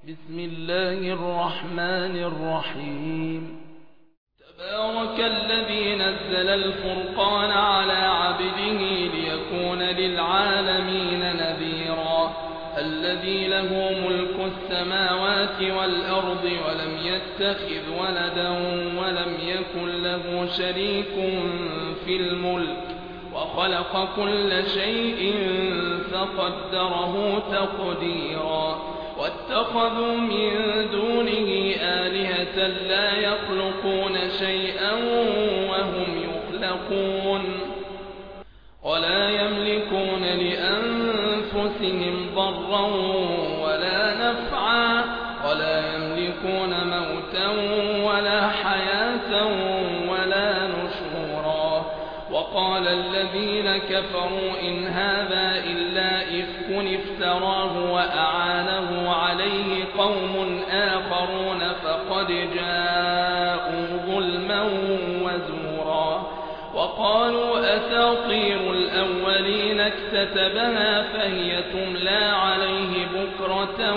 بسم الله الرحمن الرحيم. تبارك الذي نزل الفرقان على عبده ليكون للعالمين نذيرا. الذي له ملك السماوات والأرض ولم يتخذ ولدا ولم يكن له شريك في الملك وخلق كل شيء فقدره تقديرا. واتخذوا من دونه آلهة لا يخلقون شيئا وهم يخلقون ولا يملكون لأنفسهم ضرا ولا نفعا ولا يملكون موتا ولا حياة ولا نشورا. وقال الذين كفروا إن هذا إلا إفك افتراه وأعانه عليه قوم آخرون فقد جاءوا ظلما وزورا. وقالوا أساطير الأولين اكتتبها فهي تملى عليه بكرة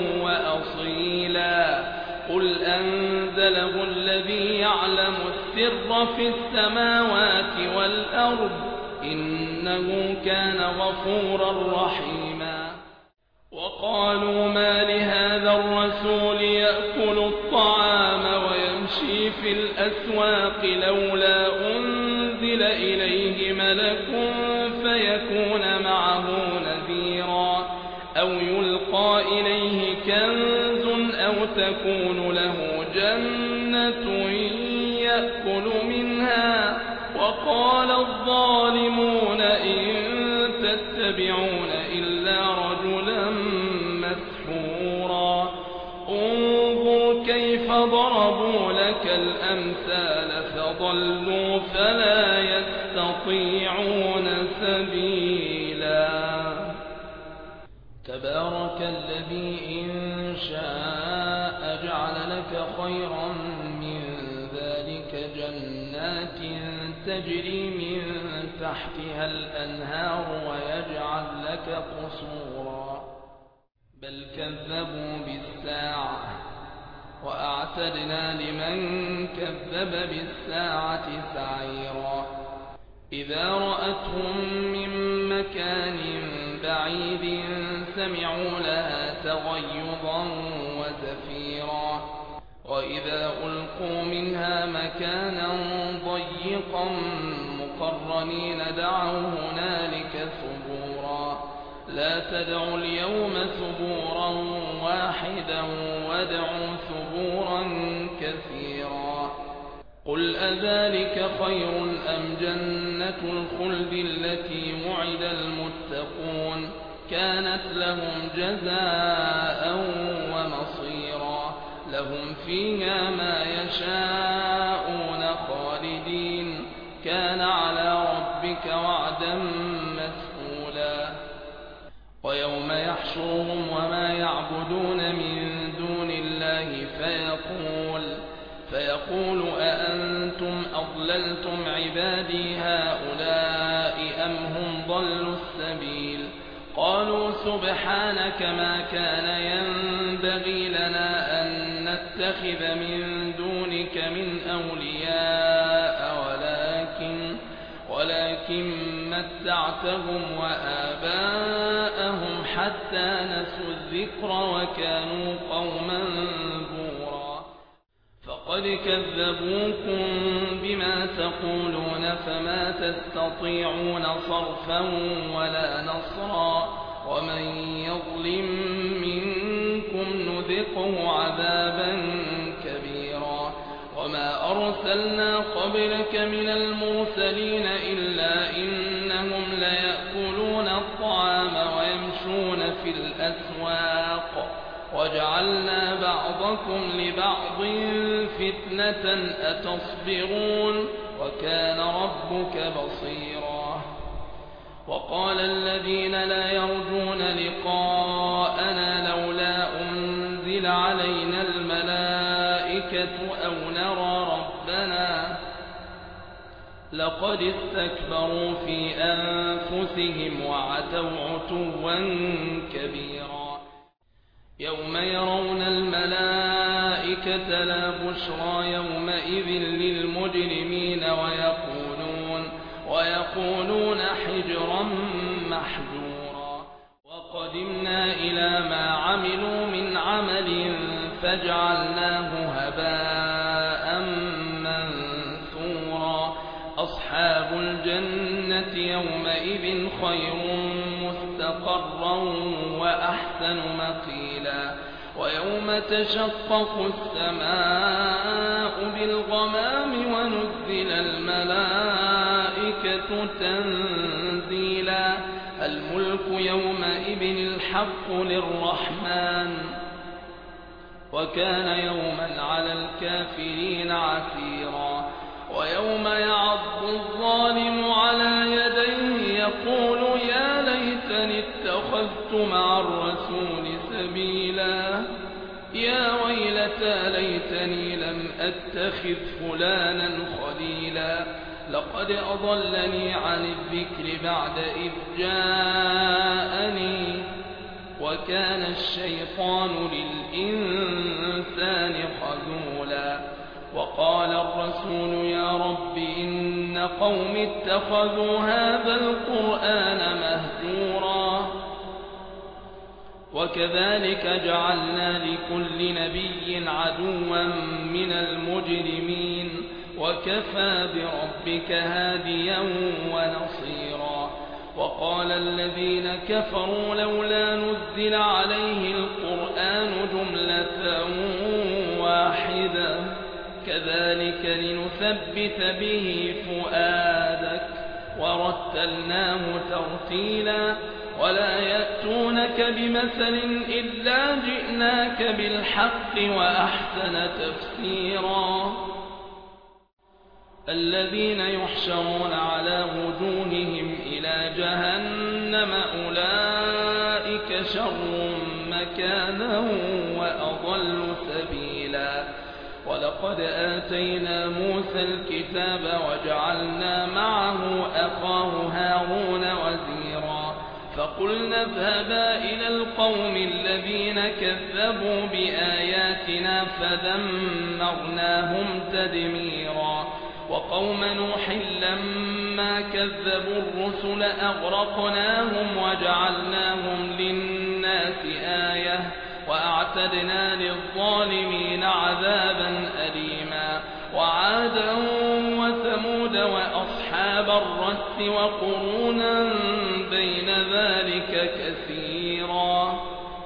وأصيلا. قل أنزله الذي يعلم السر في السماوات والأرض إنه كان غفورا رحيما. وقالوا ما لهذا الرسول يأكل الطعام ويمشي في الأسواق لولا أنزل إليه ملك فيكون معه نذيرا أو يلقى إليه كنز أو تكون له جنة يأكل منها. وقال الظالمون إن تتبعون إلا رجلا مسحورا. انظر كيف ضربوا لك الأمثال فضلوا فلا يستطيعون سبيلا. تبارك الذي إن شاء جعل لك خيرا من ذلك جنات تجري من تحتها الأنهار ويجعل لك قصورا بل كذبوا بالساعة وأعتدنا لمن كذب بالساعة سعيرا. إذا رأتهم من مكان بعيد سمعوا لها تغيظا وزفيرا. وإذا ألقوا منها مكانا ضيقا مقرنين دعوا هنالك ثبورا. لا تدعوا اليوم ثبورا واحدا وادعوا ثبورا كثيرا. قل أذلك خير أم جنة الخلد التي وعد المتقون كانت لهم جزاء ومصيرا. لهم فيها ما يشاءون خالدين كان على ربك وعدا مسئولا. ويوم يحشرهم وما يعبدون من دون الله فيقول أأنتم أضللتم عبادي هؤلاء أم هم ضلوا السبيل. قالوا سبحانك ما كان ينبغي لنا أن نتخذ من دونك من أولياء ولكن متعتهم وآباءهم حتى نسوا الذكر وكانوا قوما بورا. فقد كذبوكم بما تقولون فما تستطيعون صرفا ولا نصرا. ومن يظلم منكم نذقه عذابا كبيرا. وما أرسلنا قبلك من المرسلين إلا إنهم ليأكلون الطعام ويمشون في الأسواق وجعلنا بعضكم لبعض فتنة أتصبرون وكان ربك بصيرا. وقال الذين لا يرجون لقاءنا لولا أنزل علينا الملائكة أو نرى ربنا لقد استكبروا في أنفسهم وعتوا عتوا كبيرا. يوم يرون الملائكة لا بشرى يومئذ للمجرمين ويقولون حجرا محجورا وقدمنا إلى ما عملوا من عمل فجعلناه هباء منثورا أصحاب الجنة يومئذ خير مستقرا وأحسن مقيلا ويوم تشقق السماء بالغمام ونزل الملائكة تنزيلا الملك يومئذ الحق للرحمن وكان يوما على الكافرين عسيرا ويوم يعض الظالم على يديه يقول يا ليتني اتخذت مع الرسول سبيلا يا ويلتى ليتني لم أتخذ فلانا خليلا لقد أضلني عن الذكر بعد إذ جاءني وكان الشيطان للإنسان خذولا وقال الرسول يا رب إن قوم اتخذوا هذا القرآن مهجورا وكذلك جعلنا لكل نبي عدوا من المجرمين وكفى بربك هاديا ونصيرا وقال الذين كفروا لولا نزل عليه القرآن جملة واحدة كذلك لنثبت به فؤادك ورتلناه ترتيلا ولا يأتونك بمثل إلا جئناك بالحق وأحسن تفسيرا الذين يحشرون على وجوههم إلى جهنم أولئك شر مكانا وأضل سبيلا ولقد آتينا موسى الكتاب وجعلنا معه أخاه هارون وزيرا فقلنا اذهبا إلى القوم الذين كذبوا بآياتنا فدمرناهم تدميرا وقوم نوح لما كذبوا الرسل أغرقناهم وجعلناهم للناس آية وأعتدنا للظالمين عذابا أليما وعادا وثمود وأصحاب الرس وقرونا بين ذلك كثيرا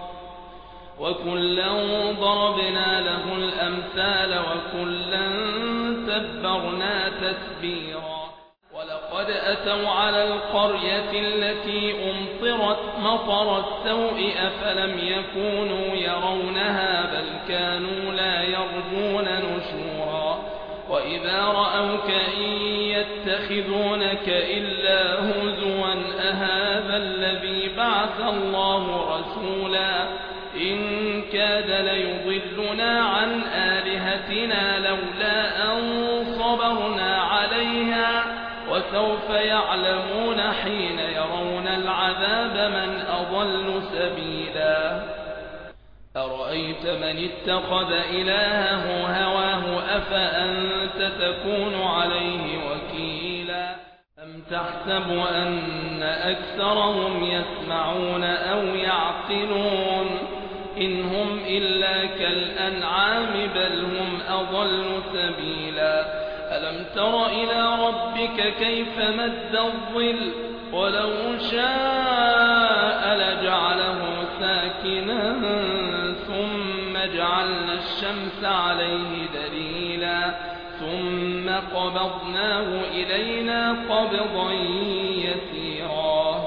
وكلا ضربنا له الأمثال وكلا تبرنا تتبيرا ولقد أتوا على القرية التي أمطرت مطر السوء أفلم يكونوا يرونها بل كانوا لا يرجون نشورا وإذا رأوك إن يتخذونك إلا هزوا أهذا الذي بعث الله رسولا إن كاد ليضلنا عن آلهتنا لولا أن صبرنا عليها وسوف يعلمون حين يرون العذاب من أضل سبيلا أرأيت من اتخذ إلهه هواه أفأنت تكون عليه وكيلا أم تحسب أن أكثرهم يسمعون أو يعقلون إن هم إلا كالأنعام بل هم أضل سبيلا ألم تر إلى ربك كيف مد الظل ولو شاء لجعله ساكنا ثم جعلنا الشمس عليه دليلا ثم قبضناه إلينا قبضا يسيرا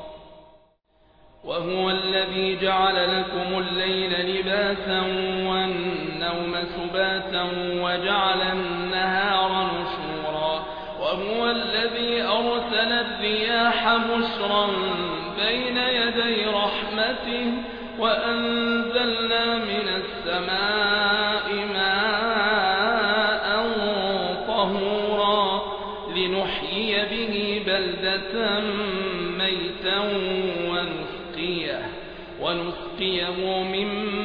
وهو الذي جعل لكم الليل لباسا والنوم سباتا وجعل النهار نشورا وهو الذي أرسل الرياح بشرا بين يدي رحمته وأنزلنا من السماء ماء طهورا لنحيي به بلدة ميتا ونسقيه مما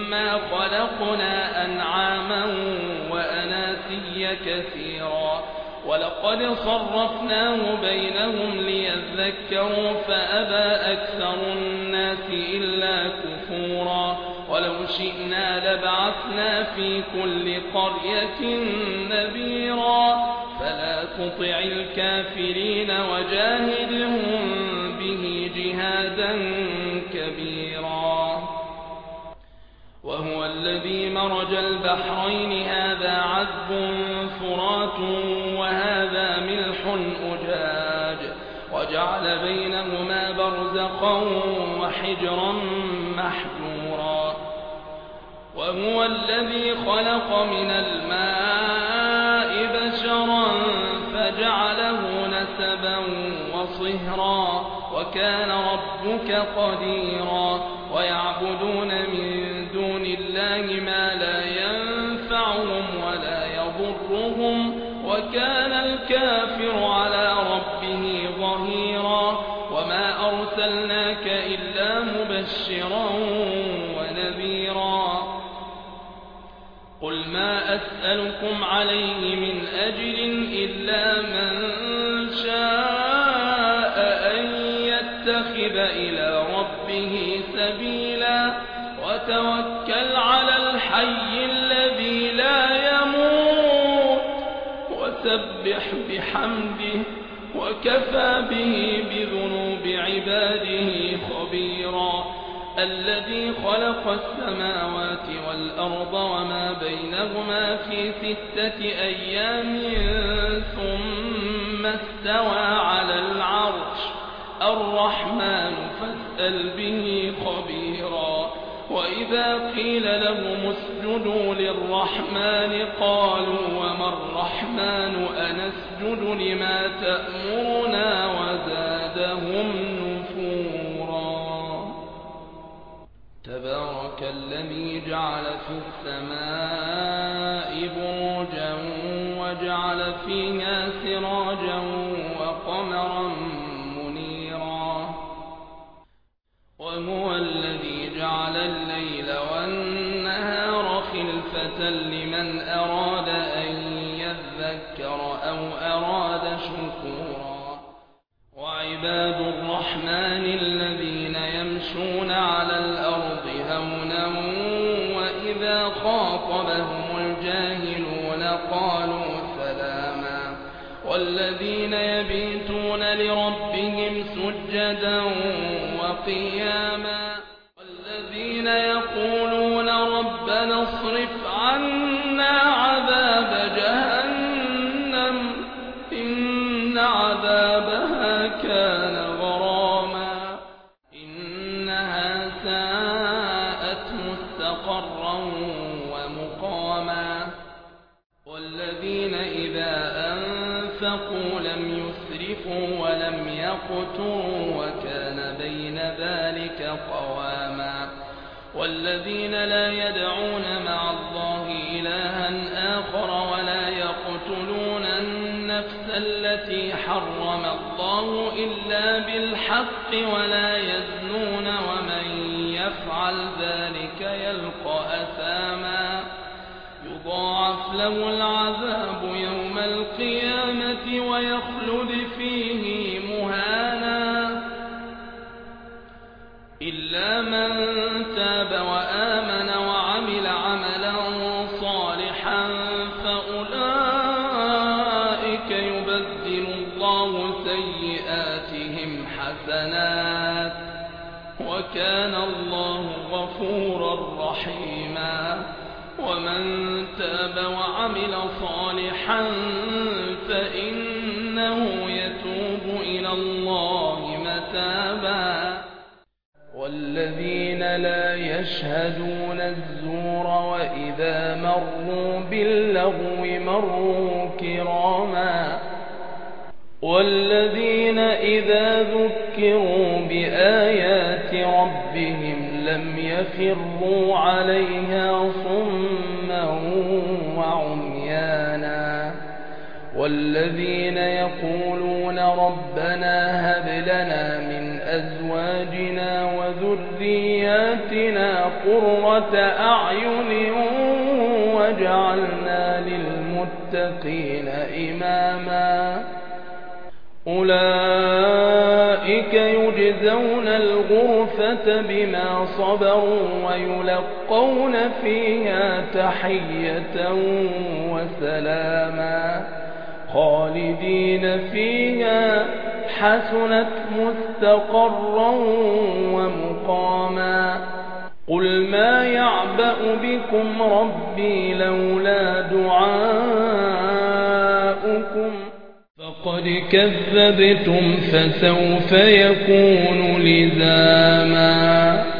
خلقنا أنعاما وأناسيا كثيرا ولقد صرفناه بينهم ليذكروا فأبى أكثر الناس إلا كفورا ولو شئنا لبعثنا في كل قرية نذيرا فلا تطع الكافرين وجاهدهم به جهادا كبيرا وهو الذي مرج البحرين هذا عذب فرات وهذا ملح أجاج وجعل بينهما برزخا وحجرا محجورا وهو الذي خلق من الماء بشرا فجعله نسبا وصهرا وكان ربك قديرا ويعبدون من دون الله ما لا ينفعهم ولا يضرهم وكان الكافر على ربه ظهيرا وما أرسلناك إلا مبشرا ونذيرا قل ما أسألكم عليه من أجر إلا من شاء أن يتخذ إلى ربه سبيلا وتوكل على الحي الذي لا يموت وسبح بحمده وكفى به بذنوب عباده خبيرا الذي خلق السماوات والأرض وما بينهما في 6 أيام ثم استوى على العرش الرحمن فاسأل به خبيرا وإذا قيل لهم اسجدوا للرحمن قالوا وما الرحمن أنسجد لما تأمرنا وزادهم نفورا تبارك الذي جعل في السماء بروجا وجعل فيها سراجا وقمرا منيرا وهو الذي جعل الليل والنهار خلفة لمن أراد أن يذكر أو أراد شكورا وعباد الرحمن الذين يمشون على الأرض هونا وإذا خاطبهم الجاهلون قالوا سلاما والذين يبيتون لربهم سجدا وقياما والذين يقولون ربنا اصرف عنا عذاب جهنم إن عذابها كان غراما إنها ساءت مستقرا ومقاما والذين إذا أنفقوا لم يسرفوا ولم يقتروا وكان بين ذلك قواما والذين لا يدعون مع الله إلها آخر ولا يقتلون النفس التي حرم الله إلا بالحق ولا يزنون ومن يفعل ذلك يلقى أثاما يضاعف له العذاب يوم القيامة ويخلد فيه مهانا إلا من تاب وآمن وعمل عملا صالحا فأولئك يبدل الله سيئاتهم حسنات وكان الله غفورا رحيما ومن تاب وعمل صالحا فإنه يتوب إلى الله متابا والذين لا يشهدون الزور وإذا مروا باللغو مروا كراما والذين إذا ذكروا بآيات ربهم لم يخروا عليها صما وعميانا والذين يقولون ربنا هب لنا من أزواجنا وذرياتنا قرة أعين وجعلنا للمتقين إماما أولئك يجزون الغرفة بما صبروا ويلقون فيها تحية وسلاما خالدين فيها حسنت مستقرا ومقاما قل ما يعبأ بكم ربي لولا دعاؤكم فقد كذبتم فسوف يكون لزاما